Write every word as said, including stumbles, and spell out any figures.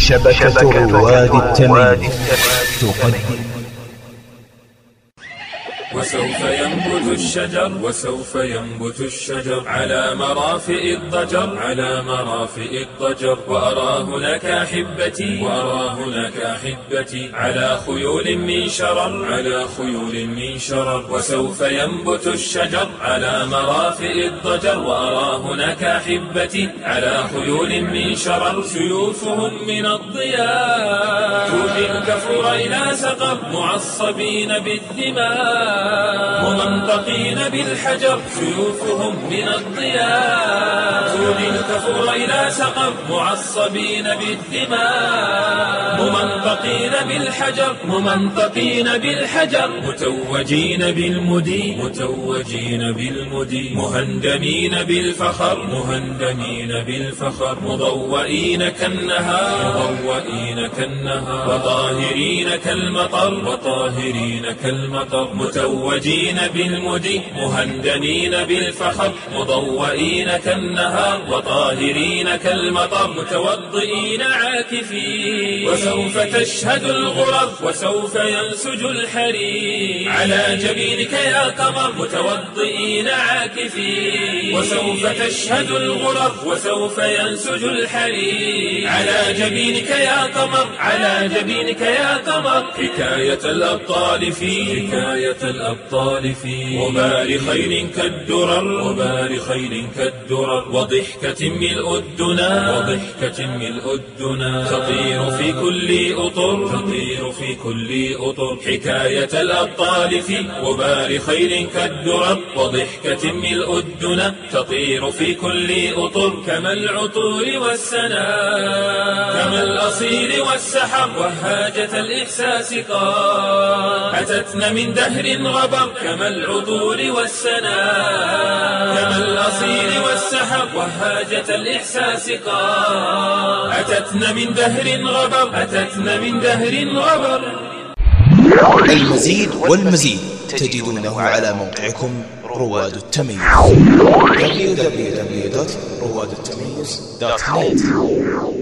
شبكة رواد التمييز تقدم. وسوف ينبت الشجر وسوف ينبت الشجر على مرافئ الضجر على مرافئ الضجر وأرى هناك أحبتي وأرى هناك أحبتي على خيول من شرر على خيول من شرر. وسوف ينبت الشجر على مرافئ الضجر وأرى هناك أحبتي على خيول من شرر. سيوفهم من الضياء تودي الكفر إلى سقر معصبين بالدماء ممنطقين بالحجر. سيوفهم من الضياء تولي الكفر إلى سقر معصبين بالدماء ممنطقين بالحجر ممنطقين بالحجر. متوجين بالمدي متوجين بالمدي مهندمين بالفخر مهندمين بالفخر. مضوئين كالنهار مضوئين كالنهار وطاهرين كالمطر وطاهرين كالمطر. متوجين بالمدي مهندمين بالفخر مضوئين كالنهار وطاهرين كالمطر. متوضئين عاكفين وسوف تشهد الغرر وسوف ينسج الحرير على جبينك يا قمر. متوضئين عاكفين وسوف تشهد الغرر وسوف ينسج الحرير على جبينك يا قمر على جبينك يا قمر. حكاية الأبطال في حكاية الأبطال في وبار خيل كالدرر وبار خيل كالدرر. وضحكة ملء الدنا وضحكة ملء الدنا تطير في كل أطر تطير في كل أطر. حكاية الأبطال في وبار خيل كالدرر وضحكة ملء الدنا تطير في كل أطر. كما العطور والسناء كما الأصيل والسحر وهاجة الإحساس قاد أتتنا من دهر غبر. كما العطور والسناء كما الأصيل والسحر وهاجة الإحساس قاد أتتنا من دهر غبر أتتنا من دهر غبر. المزيد والمزيد تجدونه على موقعكم رواد التمييز دبليو دبليو دبليو دوت رواد التمييز دوت نت.